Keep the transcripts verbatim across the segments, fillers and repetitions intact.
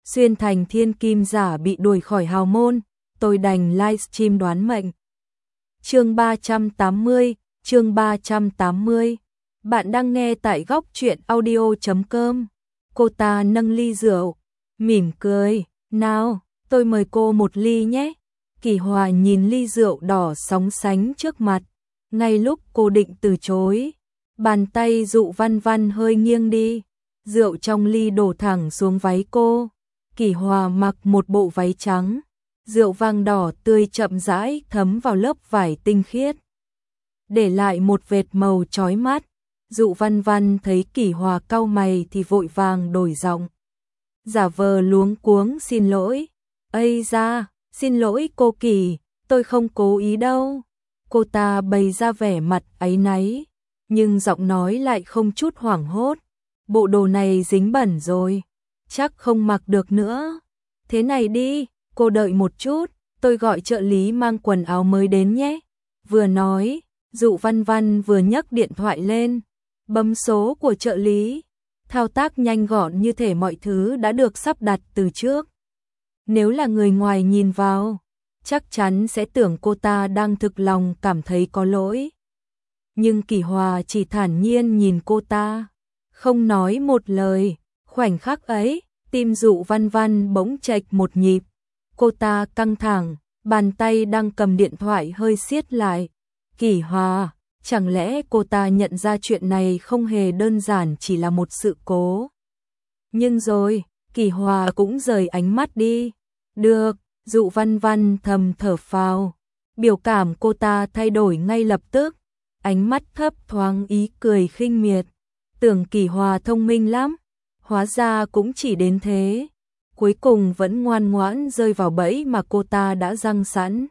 xuyên thành thiên kim giả bị đuổi khỏi hào môn, tôi đành livestream đoán mệnh. Chương ba trăm tám mươi, chương ba trăm tám mươi. Bạn đang nghe tại góc truyện audio chấm com. Cô ta nâng ly rượu, mỉm cười, "Nào, tôi mời cô một ly nhé." Kỳ Hòa nhìn ly rượu đỏ sóng sánh trước mặt, ngay lúc cô định từ chối, bàn tay Dụ Văn Văn hơi nghiêng đi, rượu trong ly đổ thẳng xuống váy cô. Kỳ Hòa mặc một bộ váy trắng, rượu vàng đỏ tươi chậm rãi thấm vào lớp vải tinh khiết, để lại một vệt màu chói mắt. Dụ Văn Văn thấy Kỳ Hòa cau mày thì vội vàng đổi giọng, giả vờ luống cuống xin lỗi. "Ây da, xin lỗi cô Kỳ, tôi không cố ý đâu." Cô ta bày ra vẻ mặt áy náy, nhưng giọng nói lại không chút hoảng hốt. "Bộ đồ này dính bẩn rồi, chắc không mặc được nữa. Thế này đi, cô đợi một chút, tôi gọi trợ lý mang quần áo mới đến nhé." Vừa nói, Dụ Văn Văn vừa nhấc điện thoại lên, bấm số của trợ lý, thao tác nhanh gọn như thể mọi thứ đã được sắp đặt từ trước. Nếu là người ngoài nhìn vào, chắc chắn sẽ tưởng cô ta đang thực lòng cảm thấy có lỗi. Nhưng Kỳ Hòa chỉ thản nhiên nhìn cô ta, không nói một lời. Khoảnh khắc ấy, tim Dụ Văn Văn bỗng chệch một nhịp. Cô ta căng thẳng, bàn tay đang cầm điện thoại hơi siết lại. Kỳ Hòa, chẳng lẽ cô ta nhận ra chuyện này không hề đơn giản chỉ là một sự cố? Nhưng rồi, Kỳ Hòa cũng rời ánh mắt đi. "Được." Dụ Văn Văn thầm thở phào, biểu cảm cô ta thay đổi ngay lập tức, ánh mắt thấp thoáng ý cười khinh miệt. Tưởng Kỳ Hòa thông minh lắm, hóa ra cũng chỉ đến thế. Cuối cùng vẫn ngoan ngoãn rơi vào bẫy mà cô ta đã giăng sẵn.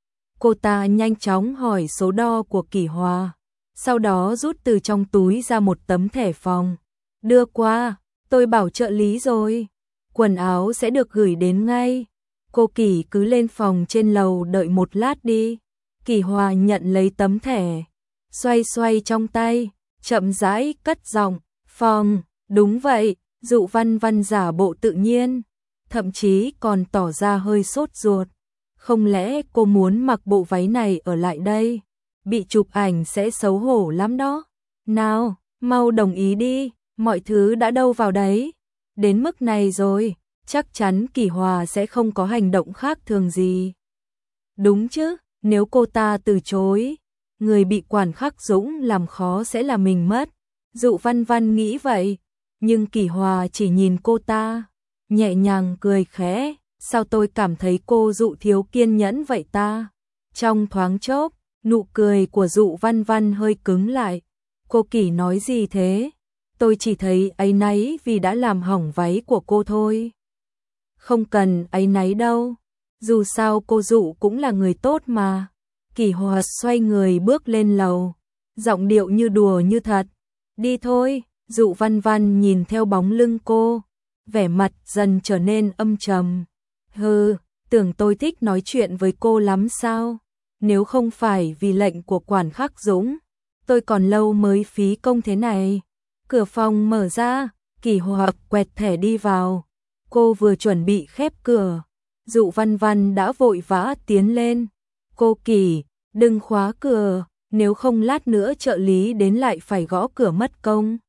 Cô ta nhanh chóng hỏi số đo của Kỳ Hòa, sau đó rút từ trong túi ra một tấm thẻ phòng. "Đưa qua, tôi bảo trợ lý rồi, quần áo sẽ được gửi đến ngay. Cô Kỳ cứ lên phòng trên lầu đợi một lát đi." Kỳ Hòa nhận lấy tấm thẻ, xoay xoay trong tay, chậm rãi cất giọng, "Phòng." "Đúng vậy." Dụ Văn Văn giả bộ tự nhiên, thậm chí còn tỏ ra hơi sốt ruột. "Không lẽ cô muốn mặc bộ váy này ở lại đây? Bị chụp ảnh sẽ xấu hổ lắm đó. Nào, mau đồng ý đi, mọi thứ đã đâu vào đấy. Đến mức này rồi, chắc chắn Kỳ Hòa sẽ không có hành động khác thường gì. Đúng chứ, nếu cô ta từ chối, người bị Quản Khắc Dũng làm khó sẽ là mình mất." Dụ Văn Văn nghĩ vậy, nhưng Kỳ Hòa chỉ nhìn cô ta, nhẹ nhàng cười khẽ. "Sao tôi cảm thấy cô Dụ thiếu kiên nhẫn vậy ta?" Trong thoáng chốc, nụ cười của Dụ Văn Văn hơi cứng lại. "Cô Kỳ nói gì thế? Tôi chỉ thấy áy náy vì đã làm hỏng váy của cô thôi." "Không cần áy náy đâu, dù sao cô Dụ cũng là người tốt mà." Kỳ Hòa xoay người bước lên lầu, giọng điệu như đùa như thật. "Đi thôi." Dụ Văn Văn nhìn theo bóng lưng cô, vẻ mặt dần trở nên âm trầm. "Hừ, tưởng tôi thích nói chuyện với cô lắm sao? Nếu không phải vì lệnh của Quản Khắc Dũng, tôi còn lâu mới phí công thế này." Cửa phòng mở ra, Kỳ Hòa quẹt thẻ đi vào. Cô vừa chuẩn bị khép cửa, Dụ Văn Văn đã vội vã tiến lên. "Cô Kỳ, đừng khóa cửa, nếu không lát nữa trợ lý đến lại phải gõ cửa mất công."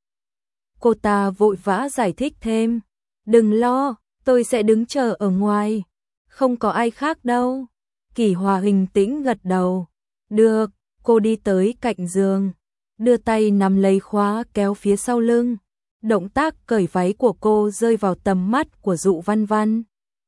Cô ta vội vã giải thích thêm. "Đừng lo, tôi sẽ đứng chờ ở ngoài, không có ai khác đâu." Kỳ Hòa bình tĩnh gật đầu. "Được." Cô đi tới cạnh giường, đưa tay nắm lấy khóa kéo phía sau lưng. Động tác cởi váy của cô rơi vào tầm mắt của Dụ Văn Văn.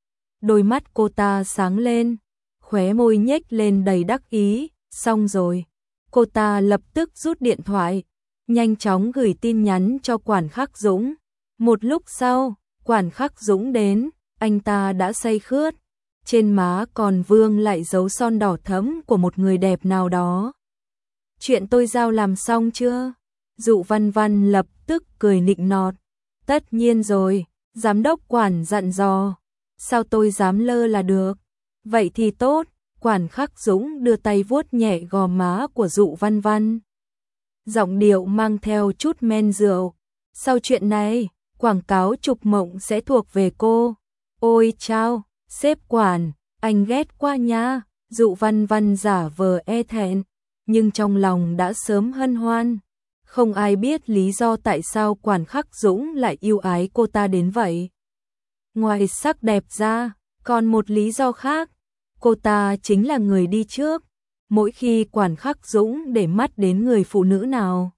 Đôi mắt cô ta sáng lên, khóe môi nhếch lên đầy đắc ý. Xong rồi. Cô ta lập tức rút điện thoại, nhanh chóng gửi tin nhắn cho Quản Khắc Dũng. Một lúc sau, Quản Khắc Dũng đến, anh ta đã say khướt, trên má còn vương lại dấu son đỏ thẫm của một người đẹp nào đó. "Chuyện tôi giao làm xong chưa?" Dụ Văn Văn lập tức cười nịnh nọt. "Tất nhiên rồi, giám đốc Quản dặn dò, sao tôi dám lơ là được." "Vậy thì tốt." Quản Khắc Dũng đưa tay vuốt nhẹ gò má của Dụ Văn Văn, giọng điệu mang theo chút men rượu. "Sau chuyện này, quảng cáo chụp mộng sẽ thuộc về cô. Ôi chao, sếp Quản, anh ghét quá nha. Dụ Văn Văn giả vờ e thẹn, nhưng trong lòng đã sớm hân hoan. Không ai biết lý do tại sao Quản Khắc Dũng lại yêu ái cô ta đến vậy. Ngoài sắc đẹp ra, còn một lý do khác, cô ta chính là người đi trước. Mỗi khi Quản Khắc Dũng để mắt đến người phụ nữ nào,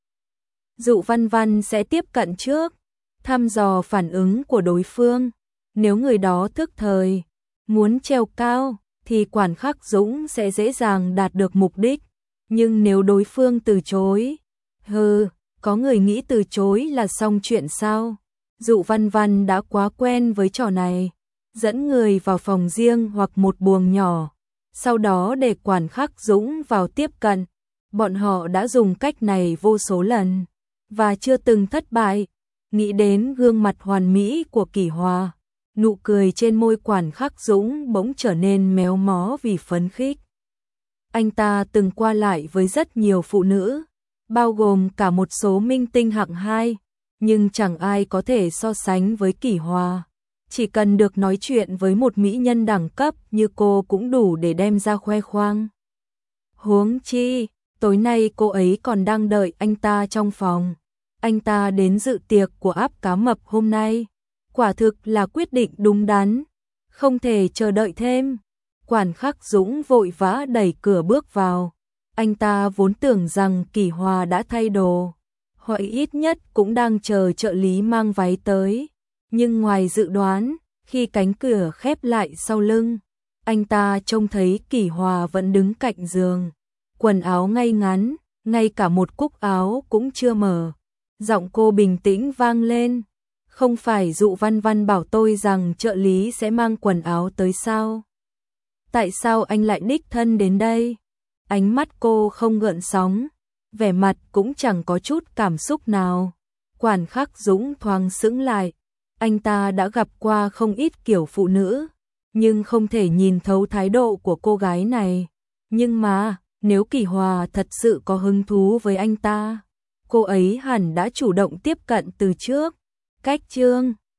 Dụ Văn Văn sẽ tiếp cận trước, thăm dò phản ứng của đối phương. Nếu người đó thức thời, muốn trèo cao, thì Quản Khắc Dũng sẽ dễ dàng đạt được mục đích. Nhưng nếu đối phương từ chối, hừ, có người nghĩ từ chối là xong chuyện sao? Dụ Văn Văn đã quá quen với trò này, dẫn người vào phòng riêng hoặc một buồng nhỏ, sau đó để Quản Khắc Dũng vào tiếp cận. Bọn họ đã dùng cách này vô số lần, và chưa từng thất bại. Nghĩ đến gương mặt hoàn mỹ của Kỷ Hòa, nụ cười trên môi Quản Khắc Dũng bỗng trở nên méo mó vì phấn khích. Anh ta từng qua lại với rất nhiều phụ nữ, bao gồm cả một số minh tinh hạng hai, nhưng chẳng ai có thể so sánh với Kỷ Hòa. Chỉ cần được nói chuyện với một mỹ nhân đẳng cấp như cô cũng đủ để đem ra khoe khoang. Huống chi, tối nay cô ấy còn đang đợi anh ta trong phòng. Anh ta đến dự tiệc của áp cá mập hôm nay, quả thực là quyết định đúng đắn, không thể chờ đợi thêm. Quản Khắc Dũng vội vã đẩy cửa bước vào. Anh ta vốn tưởng rằng Kỷ Hòa đã thay đồ, hoặc ít nhất cũng đang chờ trợ lý mang váy tới. Nhưng ngoài dự đoán, khi cánh cửa khép lại sau lưng, anh ta trông thấy Kỷ Hòa vẫn đứng cạnh giường, quần áo ngay ngắn, ngay cả một cúc áo cũng chưa mở. Giọng cô bình tĩnh vang lên, không phải Dụ Văn Văn bảo tôi rằng trợ lý sẽ mang quần áo tới sao? Tại sao anh lại đích thân đến đây? Ánh mắt cô không gợn sóng, vẻ mặt cũng chẳng có chút cảm xúc nào. Quản Khắc Dũng thoáng sững lại, anh ta đã gặp qua không ít kiểu phụ nữ, nhưng không thể nhìn thấu thái độ của cô gái này. Nhưng mà, nếu Kỷ Hòa thật sự có hứng thú với anh ta, cô ấy hẳn đã chủ động tiếp cận từ trước. Cách chương